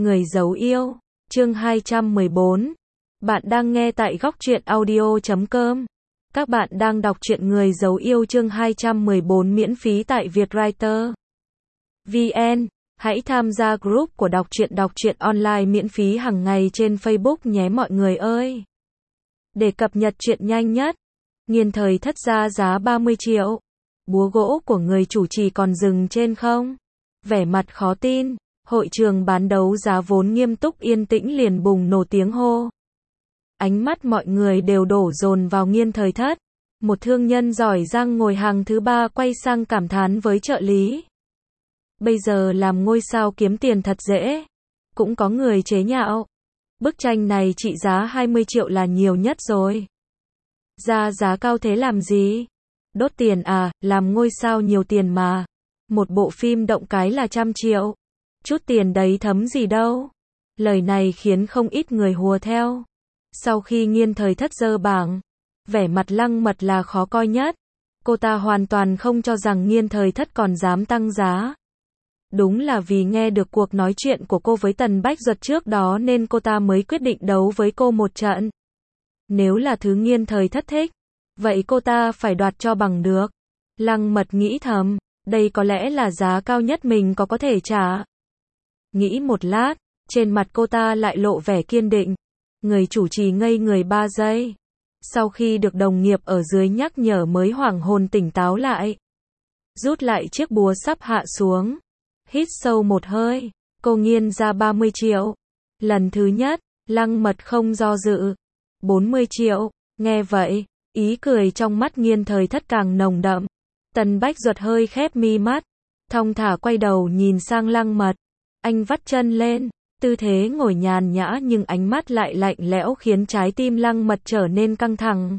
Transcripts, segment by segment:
Người giấu yêu, chương 214. Bạn đang nghe tại góc truyện audio.com. Các bạn đang đọc truyện Người giấu yêu chương 214 miễn phí tại Vietwriter VN. Hãy tham gia group của đọc truyện online miễn phí hàng ngày trên Facebook nhé mọi người ơi. Để cập nhật truyện nhanh nhất, Nghiên Thời Thất ra giá 30 triệu. Búa gỗ của người chủ trì còn dừng trên không? Vẻ mặt khó tin. Hội trường bán đấu giá vốn nghiêm túc yên tĩnh liền bùng nổ tiếng hô. Ánh mắt mọi người đều đổ dồn vào Nghiên Thời Thất. Một thương nhân giỏi giang ngồi hàng thứ ba quay sang cảm thán với trợ lý. Bây giờ làm ngôi sao kiếm tiền thật dễ. Cũng có người chế nhạo. Bức tranh này trị giá 20 triệu là nhiều nhất rồi. Ra giá cao thế làm gì? Đốt tiền à, làm ngôi sao nhiều tiền mà. Một bộ phim động cái là 100 triệu. Chút tiền đấy thấm gì đâu. Lời này khiến không ít người hùa theo. Sau khi Nghiên Thời Thất dơ bảng, vẻ mặt Lăng Mật là khó coi nhất. Cô ta hoàn toàn không cho rằng Nghiên Thời Thất còn dám tăng giá. Đúng là vì nghe được cuộc nói chuyện của cô với Tần Bách Duật trước đó nên cô ta mới quyết định đấu với cô một trận. Nếu là thứ Nghiên Thời Thất thích, vậy cô ta phải đoạt cho bằng được. Lăng Mật nghĩ thầm, đây có lẽ là giá cao nhất mình có thể trả. Nghĩ một lát, trên mặt cô ta lại lộ vẻ kiên định. Người chủ trì ngây người 3 giây. Sau khi được đồng nghiệp ở dưới nhắc nhở mới hoảng hồn tỉnh táo lại. Rút lại chiếc búa sắp hạ xuống. Hít sâu một hơi, cô nghiên ra 30 triệu. Lần thứ nhất, Lăng Mật không do dự. 40 triệu, nghe vậy, ý cười trong mắt Nghiên Thời Thất càng nồng đậm. Tần Bách Duật hơi khép mi mắt, thong thả quay đầu nhìn sang Lăng Mật. Anh vắt chân lên, tư thế ngồi nhàn nhã nhưng ánh mắt lại lạnh lẽo khiến trái tim Lăng Mật trở nên căng thẳng.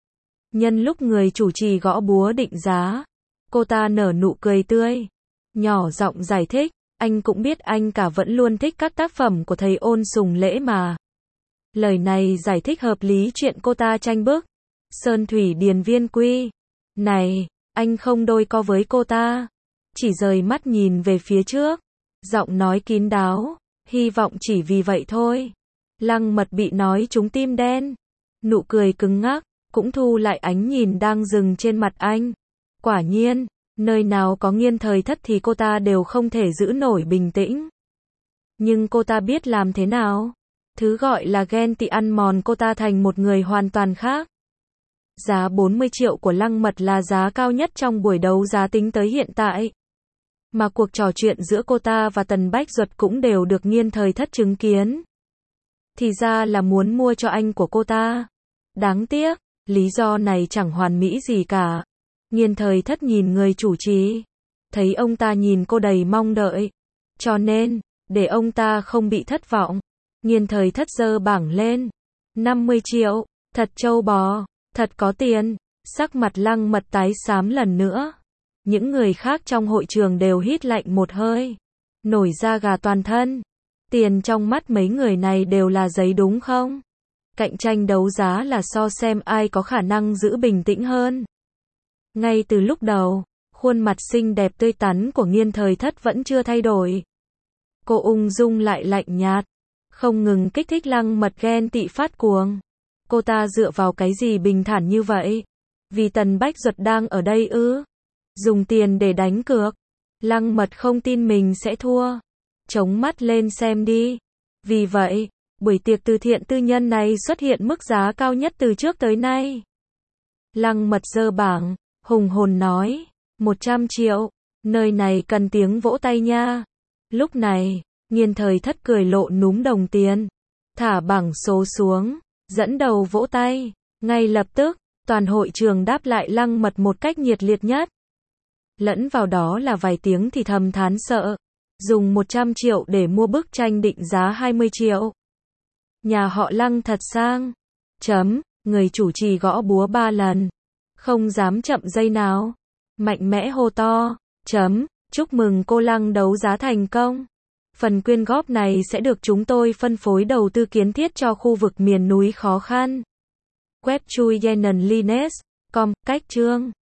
Nhân lúc người chủ trì gõ búa định giá, cô ta nở nụ cười tươi, nhỏ giọng giải thích, anh cũng biết anh cả vẫn luôn thích các tác phẩm của thầy Ôn Sùng Lễ mà. Lời này giải thích hợp lý chuyện cô ta tranh bức. Sơn Thủy Điền Viên Quy. Này, anh không đôi co với cô ta. Chỉ rời mắt nhìn về phía trước. Giọng nói kín đáo, hy vọng chỉ vì vậy thôi. Lăng Mật bị nói trúng tim đen. Nụ cười cứng ngắc, cũng thu lại ánh nhìn đang dừng trên mặt anh. Quả nhiên, nơi nào có Nghiên Thời Thất thì cô ta đều không thể giữ nổi bình tĩnh. Nhưng cô ta biết làm thế nào? Thứ gọi là ghen tị ăn mòn cô ta thành một người hoàn toàn khác. Giá 40 triệu của Lăng Mật là giá cao nhất trong buổi đấu giá tính tới hiện tại. Mà cuộc trò chuyện giữa cô ta và Tần Bách Duật cũng đều được Nghiên Thời Thất chứng kiến. Thì ra là muốn mua cho anh của cô ta. Đáng tiếc, lý do này chẳng hoàn mỹ gì cả. Nghiên Thời Thất nhìn người chủ trì, thấy ông ta nhìn cô đầy mong đợi. Cho nên, để ông ta không bị thất vọng, Nghiên Thời Thất giơ bảng lên. 50 triệu, thật trâu bò, thật có tiền. Sắc mặt Lăng Mật tái xám lần nữa. Những người khác trong hội trường đều hít lạnh một hơi, nổi da gà toàn thân. Tiền trong mắt mấy người này đều là giấy đúng không? Cạnh tranh đấu giá là so xem ai có khả năng giữ bình tĩnh hơn. Ngay từ lúc đầu, khuôn mặt xinh đẹp tươi tắn của Nghiên Thời Thất vẫn chưa thay đổi. Cô ung dung lại lạnh nhạt, không ngừng kích thích Lăng Mật ghen tị phát cuồng. Cô ta dựa vào cái gì bình thản như vậy? Vì Tần Bách Duật đang ở đây ư? Dùng tiền để đánh cược. Lăng Mật không tin mình sẽ thua. Chống mắt lên xem đi. Vì vậy, buổi tiệc từ thiện tư nhân này xuất hiện mức giá cao nhất từ trước tới nay. Lăng Mật giơ bảng, hùng hồn nói, 100 triệu, nơi này cần tiếng vỗ tay nha. Lúc này, Nghiên Thời Thất cười lộ núm đồng tiền, thả bảng số xuống, dẫn đầu vỗ tay. Ngay lập tức, toàn hội trường đáp lại Lăng Mật một cách nhiệt liệt nhất. Lẫn vào đó là vài tiếng thì thầm thán sợ. Dùng 100 triệu để mua bức tranh định giá 20 triệu. Nhà họ Lăng thật sang. Người chủ trì gõ búa 3 lần. Không dám chậm giây nào. Mạnh mẽ hô to. Chúc mừng cô Lăng đấu giá thành công. Phần quyên góp này sẽ được chúng tôi phân phối đầu tư kiến thiết cho khu vực miền núi khó khăn. Web chui Yenon Lines. Com, cách chương.